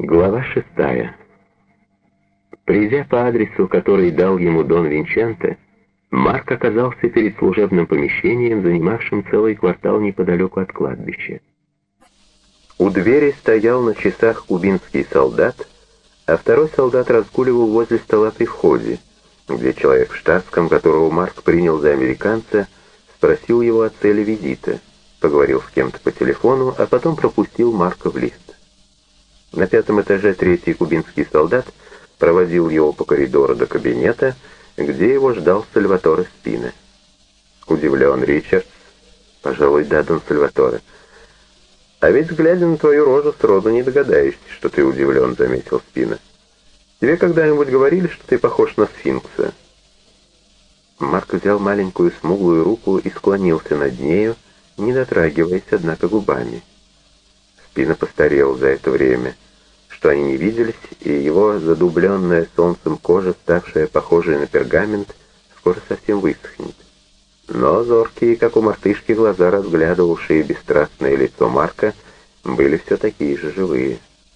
Глава 6. Придя по адресу, который дал ему Дон Винченте, Марк оказался перед служебным помещением, занимавшим целый квартал неподалеку от кладбища. У двери стоял на часах кубинский солдат, а второй солдат разгуливал возле стола при входе, где человек в штатском, которого Марк принял за американца, спросил его о цели визита, поговорил с кем-то по телефону, а потом пропустил Марка в лифт. На 5-м этаже третий кубинский солдат проводил его по коридору до кабинета, где его ждал Сальваторе Спина. «Удивлен, Ричардс?» «Пожалуй, да, Дон Сальваторе». «А ведь, глядя на твою рожу, сроду не догадаешься, что ты удивлен», — заметил Спина. «Тебе когда-нибудь говорили, что ты похож на сфинкса?» Марк взял маленькую смуглую руку и склонился над нею, не дотрагиваясь, однако, губами. Спина постарел за это время, что они не виделись, и его задубленная солнцем кожа, ставшая похожей на пергамент, скоро совсем высохнет. Но зоркие, как у мартышки, глаза, разглядывавшие бесстрастное лицо Марка, были все такие же живые.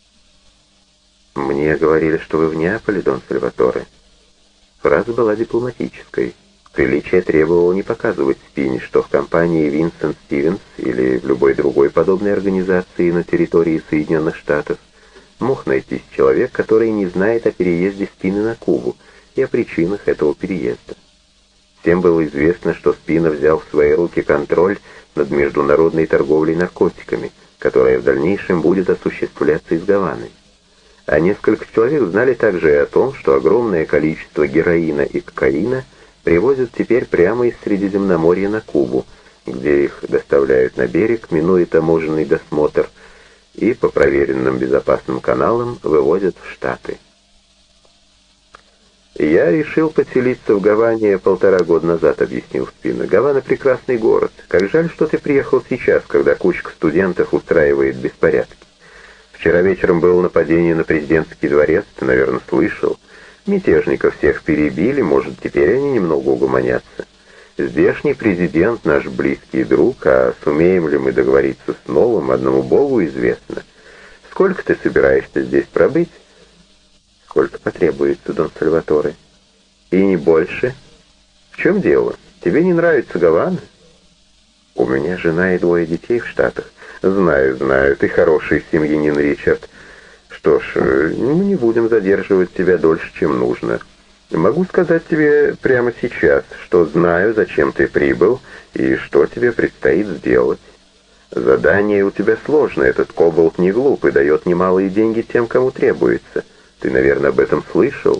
«Мне говорили, что вы в Неаполе, Дон Сальваторе». Фраза была дипломатической. Приличие требовало не показывать Спине, что в компании Винсент Стивенс или в любой другой подобной организации на территории Соединенных Штатов мог найтись человек, который не знает о переезде Спины на Кубу и о причинах этого переезда. Всем было известно, что Спина взял в свои руки контроль над международной торговлей наркотиками, которая в дальнейшем будет осуществляться из Гаваны. А несколько человек знали также и о том, что огромное количество героина и кокаина привозят теперь прямо из Средиземноморья на Кубу, где их доставляют на берег, минуя таможенный досмотр, и по проверенным безопасным каналам вывозят в Штаты. «Я решил поселиться в Гаване 1,5 года назад», — объяснил Спина. «Гавана — прекрасный город. Как жаль, что ты приехал сейчас, когда кучка студентов устраивает беспорядки. Вчера вечером было нападение на президентский дворец, ты, наверное, слышал. Мятежников всех перебили, может, теперь они немного угомонятся. Здешний президент наш близкий друг, а сумеем ли мы договориться с новым, одному Богу известно. Сколько ты собираешься здесь пробыть?» «Сколько потребуется, Дон Сальваторе». «И не больше? В чем дело? Тебе не нравится Гавана?» «У меня жена и 2 детей в Штатах». «Знаю, ты хороший семьянин, Ричард. Что ж, мы не будем задерживать тебя дольше, чем нужно. Могу сказать тебе прямо сейчас, что знаю, зачем ты прибыл и что тебе предстоит сделать. Задание у тебя сложное, этот кобальт не глуп и дает немалые деньги тем, кому требуется. Ты, наверное, об этом слышал?»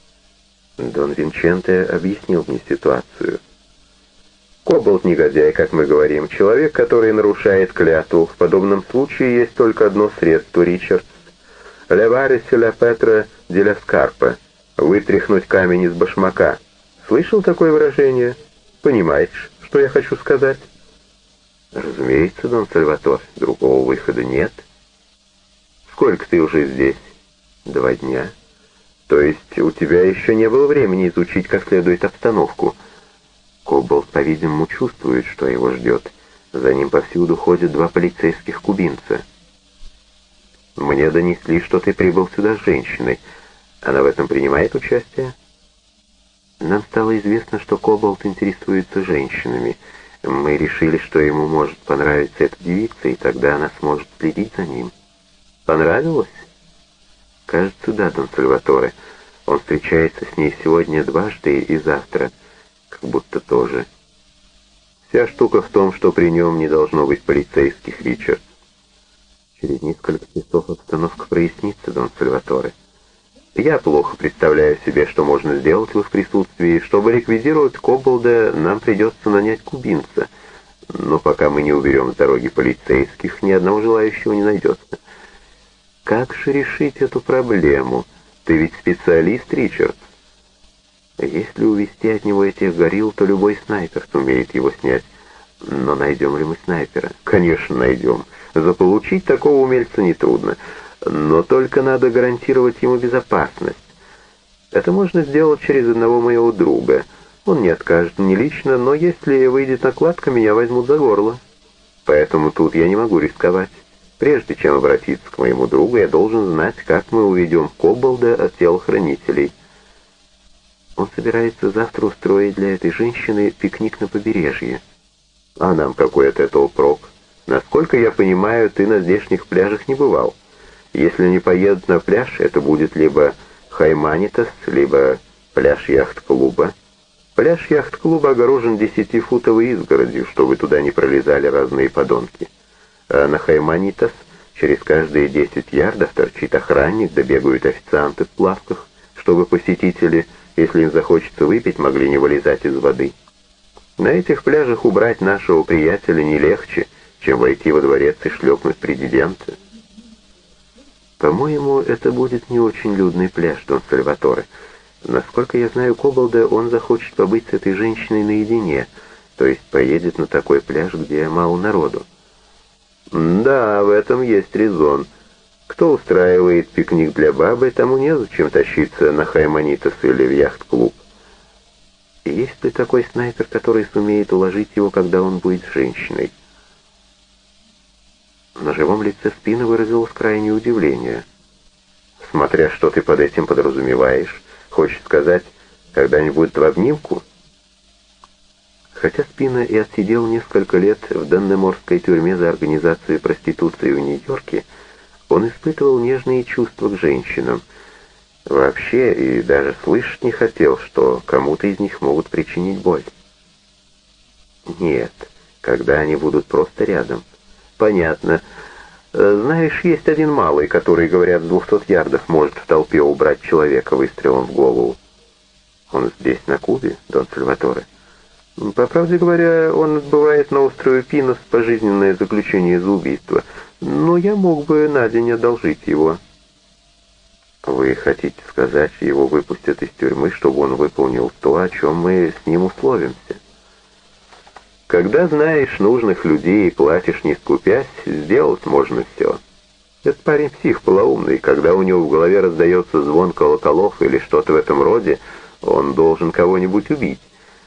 Дон Винченте объяснил мне ситуацию. «Кобальт негодяй, как мы говорим, человек, который нарушает клятву. В подобном случае есть только одно средство, Ричард. «Леваре ля Петра де ля Скарпа» — вытряхнуть камень из башмака. Слышал такое выражение? Понимаешь, что я хочу сказать?» «Разумеется, Дон Сальватор, другого выхода нет». «Сколько ты уже здесь?» 2 дня. То есть у тебя еще не было времени изучить как следует обстановку?» Кобальт, по-видимому, чувствует, что его ждет. За ним повсюду ходят 2 полицейских кубинца. «Мне донесли, что ты прибыл сюда с женщиной. Она в этом принимает участие?» «Нам стало известно, что Кобальт интересуется женщинами. Мы решили, что ему может понравиться эта девица, и тогда она сможет следить за ним». «Понравилось?» «Кажется, да, Дон Сальваторе. Он встречается с ней сегодня дважды и завтра, как будто тоже. Вся штука в том, что при нем не должно быть полицейских, Ричард. Через несколько часов обстановка прояснится, Дон Сальваторе. Я плохо представляю себе, что можно сделать в их присутствии. Чтобы ликвидировать Кобальда, нам придется нанять кубинца. Но пока мы не уберем с дороги полицейских, ни одного желающего не найдется. Как же решить эту проблему? Ты ведь специалист, Ричард. Если увести от него этих горилл, то любой снайпер сумеет его снять. Но найдем ли мы снайпера? Конечно, найдем. Заполучить такого умельца нетрудно. Но только надо гарантировать ему безопасность. Это можно сделать через одного моего друга. Он не откажет мне лично, но если выйдет накладка, меня возьмут за горло. Поэтому тут я не могу рисковать. Прежде чем обратиться к моему другу, я должен знать, как мы уведем Кобbolда от телохранителей. Он собирается завтра устроить для этой женщины пикник на побережье. А нам какой от этого прок? Насколько я понимаю, ты на здешних пляжах не бывал. Если не поедут на пляж, это будет либо Хайманитас, либо пляж яхт-клуба. Пляж яхт-клуба огорожен 10-футовой изгородью, чтобы туда не пролезали разные подонки. А на Хайманитас через каждые 10 ярдов торчит охранник, да бегают официанты в плавках, чтобы посетители, если им захочется выпить, могли не вылезать из воды. На этих пляжах убрать нашего приятеля не легче, чем войти во дворец и шлепнуть президента. По-моему, это будет не очень людный пляж, Дон Сальваторе. Насколько я знаю Кобbolда, он захочет побыть с этой женщиной наедине, то есть поедет на такой пляж, где мало народу. Да, в этом есть резон. Кто устраивает пикник для бабы, тому незачем тащиться на Хайманитас или в яхт-клуб. Есть ли такой снайпер, который сумеет уложить его, когда он будет с женщиной? На живом лице Спина выразилось крайнее удивление. Смотря что ты под этим подразумеваешь, хочешь сказать, когда-нибудь в обнимку? Хотя Спина и отсидел несколько лет в Даннеморской тюрьме за организацию проституции в Нью-Йорке, он испытывал нежные чувства к женщинам. Вообще, и даже слышать не хотел, что кому-то из них могут причинить боль. Нет, когда они будут просто рядом. Понятно. Знаешь, есть один малый, который, говорят, с 200 ярдов может в толпе убрать человека выстрелом в голову. Он здесь, на Кубе, Дон Сальваторе? По правде говоря, он отбывает на острове Пинос пожизненное заключение за убийство, но я мог бы на день одолжить его. Вы хотите сказать, его выпустят из тюрьмы, чтобы он выполнил то, о чем мы с ним условимся? Когда знаешь нужных людей и платишь не скупясь, сделать можно все. Этот парень псих полоумный, когда у него в голове раздается звон колоколов или что-то в этом роде, он должен кого-нибудь убить.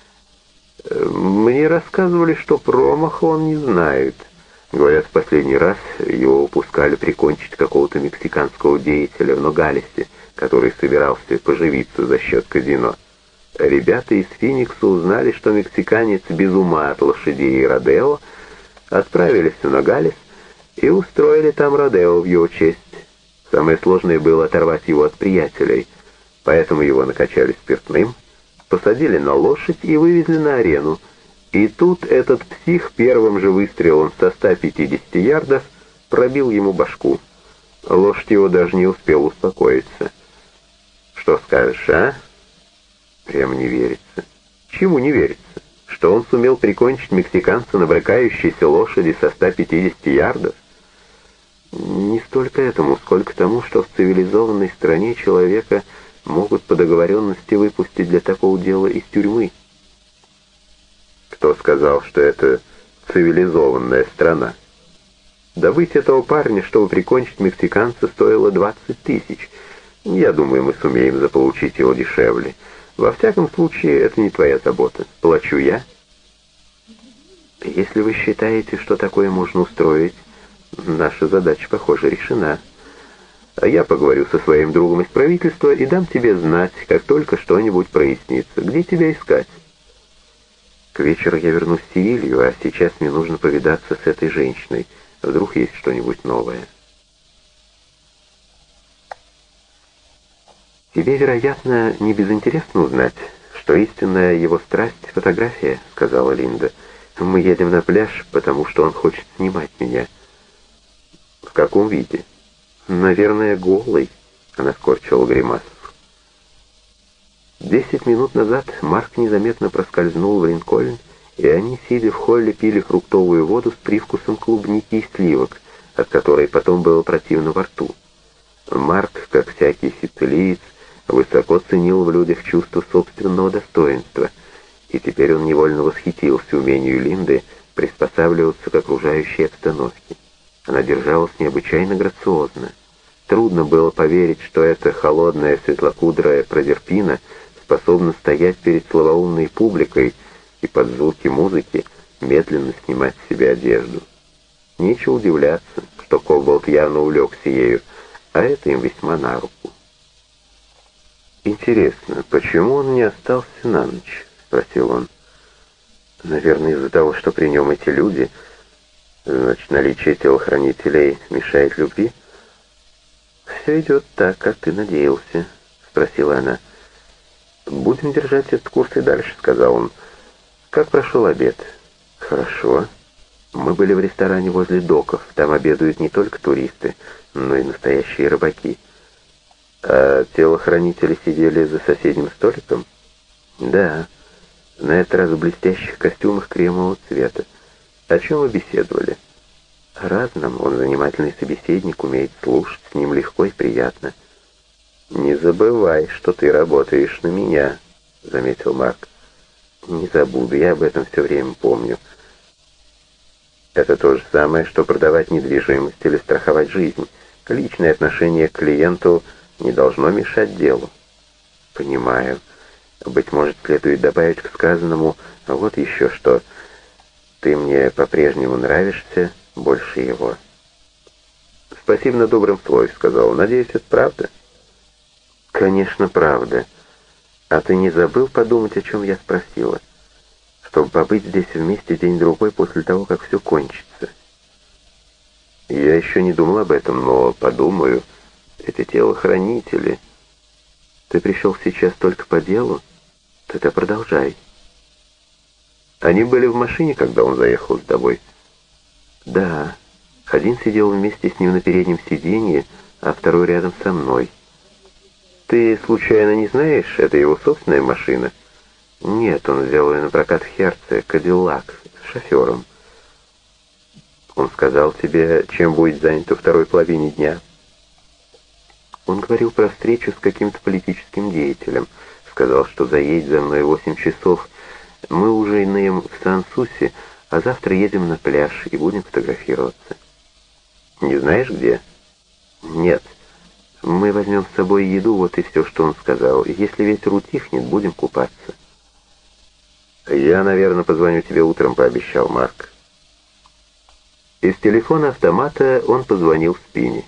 Мне рассказывали, что промаха он не знает. Говорят, в последний раз его упускали прикончить какого-то мексиканского деятеля в Ногалесе, который собирался поживиться за счет казино. Ребята из Финикса узнали, что мексиканец без ума от лошадей и родео, отправились в Ногалес и устроили там родео в его честь. Самое сложное было оторвать его от приятелей, поэтому его накачали спиртным, посадили на лошадь и вывезли на арену. И тут этот псих первым же выстрелом со 150 ярдов пробил ему башку. Лошадь его даже не успела успокоиться. Что скажешь, а? Прямо не верится. Чему не верится? Что он сумел прикончить мексиканца на брыкающейся лошади со 150 ярдов? Не столько этому, сколько тому, что в цивилизованной стране человека могут по договоренности выпустить для такого дела из тюрьмы. Кто сказал, что это цивилизованная страна? Добыть этого парня, чтобы прикончить мексиканца, стоило 20 тысяч. Я думаю, мы сумеем заполучить его дешевле. Во всяком случае, это не твоя забота. Плачу я. Если вы считаете, что такое можно устроить, наша задача, похоже, решена. А я поговорю со своим другом из правительства и дам тебе знать, как только что-нибудь прояснится. Где тебя искать? К вечеру я вернусь в Севилью, а сейчас мне нужно повидаться с этой женщиной. Вдруг есть что-нибудь новое. Тебе, вероятно, не безинтересно узнать, что истинная его страсть — фотография, — сказала Линда. Мы едем на пляж, потому что он хочет снимать меня. В каком виде? Наверное, голый. Она скорчила гримасу. 10 минут назад Марк незаметно проскользнул в Линкольн, и они, сидя в холле, пили фруктовую воду с привкусом клубники и сливок, от которой потом было противно во рту. Марк, как всякий сицилиец, высоко ценил в людях чувство собственного достоинства, и теперь он невольно восхитился умению Линды приспосабливаться к окружающей обстановке. Она держалась необычайно грациозно. Трудно было поверить, что эта холодная светлокудрая Прозерпина способна стоять перед слабоумной публикой и под звуки музыки медленно снимать с себя одежду. Нечего удивляться, что что Коболт явно увлекся ею, а это им весьма на руку. «Интересно, почему он не остался на ночь?» — спросил он. «Наверное, из-за того, что при нем эти люди. Значит, наличие телохранителей мешает любви?» «Все идет так, как ты надеялся», — спросила она. «Будем держать этот курс и дальше», — сказал он. «Как прошел обед?» «Хорошо. Мы были в ресторане возле доков. Там обедают не только туристы, но и настоящие рыбаки». «А телохранители сидели за соседним столиком?» «Да. На этот раз в блестящих костюмах кремового цвета. О чем вы беседовали?» «О разном. Он занимательный собеседник, умеет слушать, с ним легко и приятно». «Не забывай, что ты работаешь на меня», — заметил Марк. «Не забуду, я об этом все время помню». «Это то же самое, что продавать недвижимость или страховать жизнь. Личное отношение к клиенту не должно мешать делу». «Понимаю. Быть может, следует добавить к сказанному вот еще что. Ты мне по-прежнему нравишься больше его». «Спасибо на добром слове», — сказал он. «Надеюсь, это правда?» «Конечно, правда. А ты не забыл подумать, о чем я спросила? Чтобы побыть здесь вместе день-другой после того, как все кончится». «Я еще не думал об этом, но подумаю. Эти телохранители. Ты пришел сейчас только по делу? Тогда продолжай». «Они были в машине, когда он заехал с тобой?» «Да. Один сидел вместе с ним на переднем сиденье, а второй рядом со мной». «Ты, случайно, не знаешь, это его собственная машина?» «Нет, он взял ее на прокат в Херце, Кадиллак, с шофером». «Он сказал тебе, чем будет занят во второй половине дня?» «Он говорил про встречу с каким-то политическим деятелем. Сказал, что заедет за мной 8 часов. Мы ужинаем в Сан-Сусе, а завтра едем на пляж и будем фотографироваться». «Не знаешь, где?» «Нет. Мы возьмем с собой еду, вот и все, что он сказал. Если ветер утихнет, будем купаться». «Я, наверное, позвоню тебе утром», — пообещал Марк. Из телефона автомата он позвонил Спине.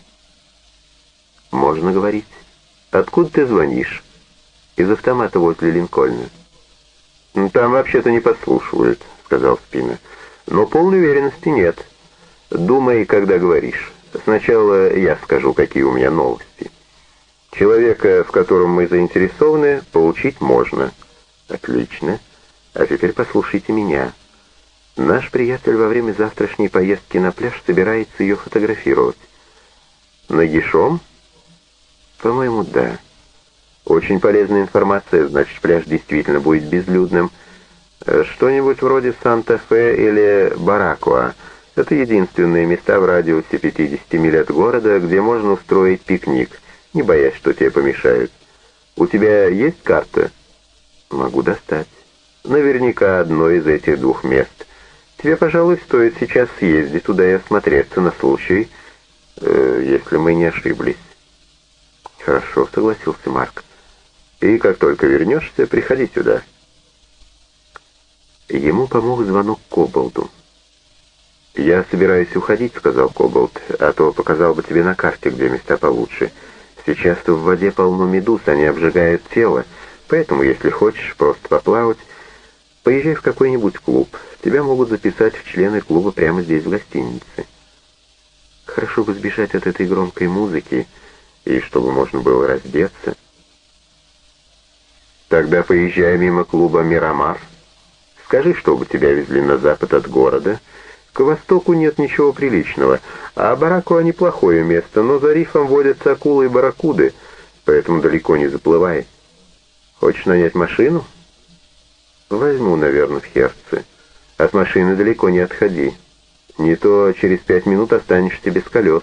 «Можно говорить. Откуда ты звонишь?» «Из автомата возле Линкольна». «Там вообще-то не подслушивают», — сказал Спина. «Но полной уверенности нет. Думай, когда говоришь. Сначала я скажу, какие у меня новости. Человека, в котором мы заинтересованы, получить можно». «Отлично. А теперь послушайте меня. Наш приятель во время завтрашней поездки на пляж собирается ее фотографировать». «Нагишом?» «По-моему, да. Очень полезная информация, значит, пляж действительно будет безлюдным. Что-нибудь вроде Санта-Фе или Баракуа. Это единственные места в радиусе 50 миль от города, где можно устроить пикник, не боясь, что тебе помешают. У тебя есть карта?» «Могу достать. Наверняка одно из этих двух мест. Тебе, пожалуй, стоит сейчас съездить туда и осмотреться на случай, если мы не ошиблись». «Хорошо», — согласился Марк. «И как только вернешься, приходи сюда». Ему помог звонок Коболду. «Я собираюсь уходить», — сказал Коболд, «а то показал бы тебе на карте, где места получше. Сейчас-то в воде полно медуз, они обжигают тело, поэтому, если хочешь просто поплавать, поезжай в какой-нибудь клуб. Тебя могут записать в члены клуба прямо здесь, в гостинице. Хорошо бы сбежать от этой громкой музыки, и чтобы можно было раздеться». «Тогда поезжай мимо клуба «Мирамар». Скажи, чтобы тебя везли на запад от города. К востоку нет ничего приличного, а Баракуа неплохое место, но за рифом водятся акулы и барракуды, поэтому далеко не заплывай. Хочешь нанять машину?» «Возьму, наверное, в Херце. От машины далеко не отходи. Не то через 5 минут останешься без колес».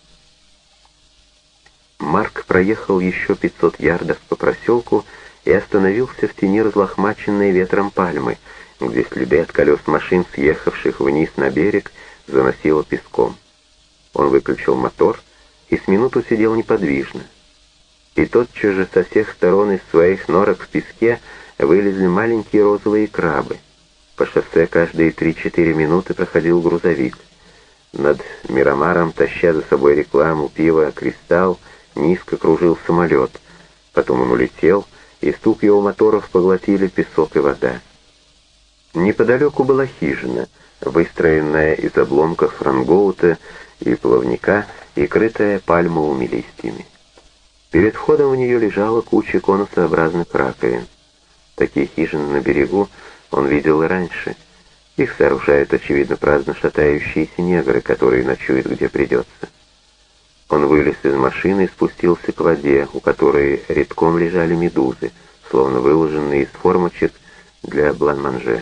Марк проехал еще 500 ярдов по проселку и остановился в тени разлохмаченной ветром пальмы, где следы от колес машин, съехавших вниз на берег, заносило песком. Он выключил мотор и с минуту сидел неподвижно. И тотчас же со всех сторон из своих норок в песке вылезли маленькие розовые крабы. По шоссе каждые 3-4 минуты проходил грузовик. Над Мирамаром, таща за собой рекламу пива «Кристалл», низко кружил самолет. Потом он улетел, и стук его моторов поглотили песок и вода. Неподалеку была хижина, выстроенная из обломков рангоута и плавника и крытая пальмовыми листьями. Перед входом в нее лежала куча конусообразных раковин. Такие хижины на берегу он видел и раньше. Их сооружают, очевидно, праздно шатающиеся негры, которые ночуют где придется. Он вылез из машины и спустился к воде, у которой редком лежали медузы, словно выложенные из формочек для блан-манже.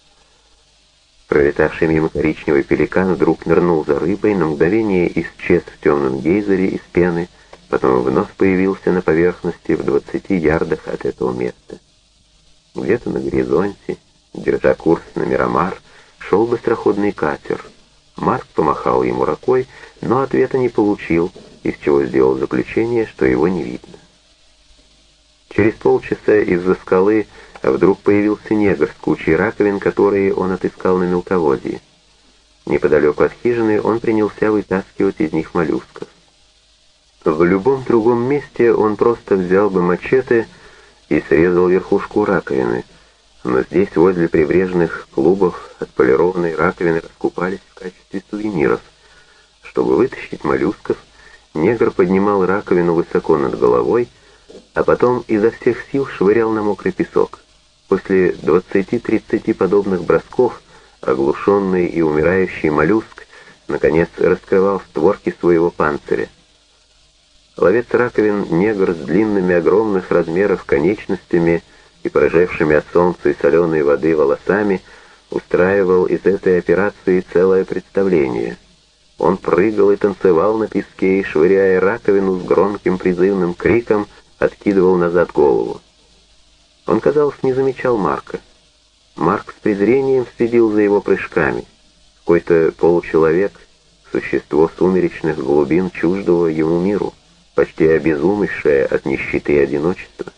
Пролетавший мимо коричневый пеликан вдруг нырнул за рыбой, на мгновение исчез в темном гейзере из пены, потом вновь появился на поверхности в 20 ярдах от этого места. Где-то на горизонте, держа курс на Мирамар, шел быстроходный катер. Марк помахал ему рукой, но ответа не получил, из чего сделал заключение, что его не видно. Через полчаса из-за скалы вдруг появился негр с кучей раковин, которые он отыскал на мелководье. Неподалеку от хижины он принялся вытаскивать из них моллюсков. В любом другом месте он просто взял бы мачете и срезал верхушку раковины, но здесь, возле прибрежных клубов, отполированные раковины раскупались в качестве сувениров. Чтобы вытащить моллюсков, негр поднимал раковину высоко над головой, а потом изо всех сил швырял на мокрый песок. После 20-30 подобных бросков оглушенный и умирающий моллюск наконец раскрывал створки своего панциря. Ловец раковин, негр с длинными огромных размеров конечностями и порыжевшими от солнца и соленой воды волосами, устраивал из этой операции целое представление. Он прыгал и танцевал на песке и, швыряя раковину с громким призывным криком, откидывал назад голову. Он, казалось, не замечал Марка. Марк с презрением следил за его прыжками. Какой-то получеловек, существо сумеречных глубин чуждого ему миру, почти обезумевшее от нищеты и одиночества.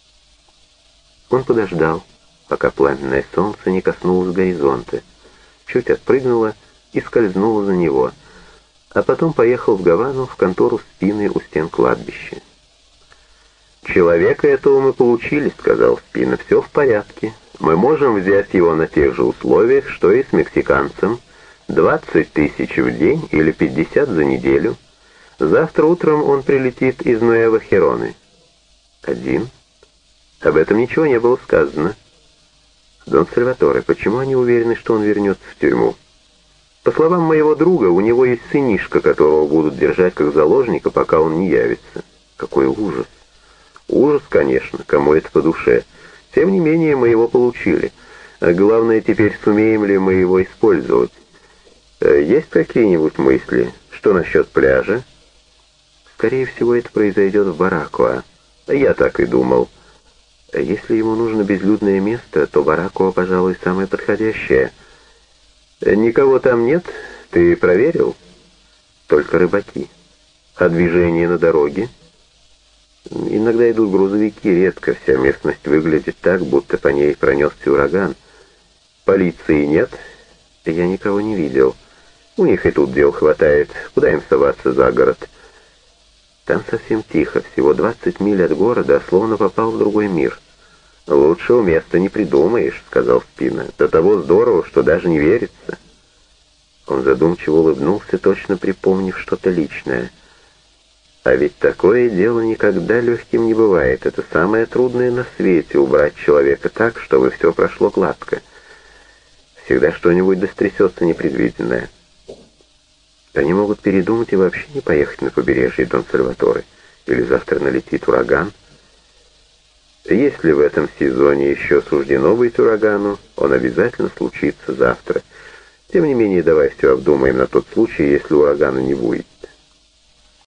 Он подождал, пока пламенное солнце не коснулось горизонта, чуть отпрыгнуло и скользнуло за него, а потом поехал в Гавану в контору Спины у стен кладбища. «Человека этого мы получили», — сказал Спина, — «все в порядке. Мы можем взять его на тех же условиях, что и с мексиканцем, 20 тысяч в день или 50 за неделю. Завтра утром он прилетит из Нуэва-Хероны». «Один?» Об этом ничего не было сказано. «Дон Сальваторе, почему они уверены, что он вернется в тюрьму?» «По словам моего друга, у него есть сынишка, которого будут держать как заложника, пока он не явится». «Какой ужас!» «Ужас, конечно, кому это по душе. Тем не менее, мы его получили. А главное, теперь сумеем ли мы его использовать. Есть какие-нибудь мысли? Что насчет пляжа?» «Скорее всего, это произойдет в Баракоа». «Я так и думал. Если ему нужно безлюдное место, то Баракоа, пожалуй, самое подходящее». «Никого там нет? Ты проверил?» «Только рыбаки». «А движение на дороге?» «Иногда идут грузовики, редко. Вся местность выглядит так, будто по ней пронесся ураган». «Полиции нет?» «Я никого не видел. У них и тут дел хватает. Куда им соваться за город?» «Там совсем тихо. Всего 20 миль от города, словно попал в другой мир». «Лучшего места не придумаешь», — сказал Спина. «До того здорово, что даже не верится». Он задумчиво улыбнулся, точно припомнив что-то личное. «А ведь такое дело никогда легким не бывает. Это самое трудное на свете — убрать человека так, чтобы все прошло гладко. Всегда что-нибудь дострясется непредвиденное». «Они могут передумать и вообще не поехать на побережье, Дон Сальваторе. Или завтра налетит ураган». «Если в этом сезоне еще суждено быть урагану, он обязательно случится завтра. Тем не менее, давай все обдумаем на тот случай, если урагана не будет».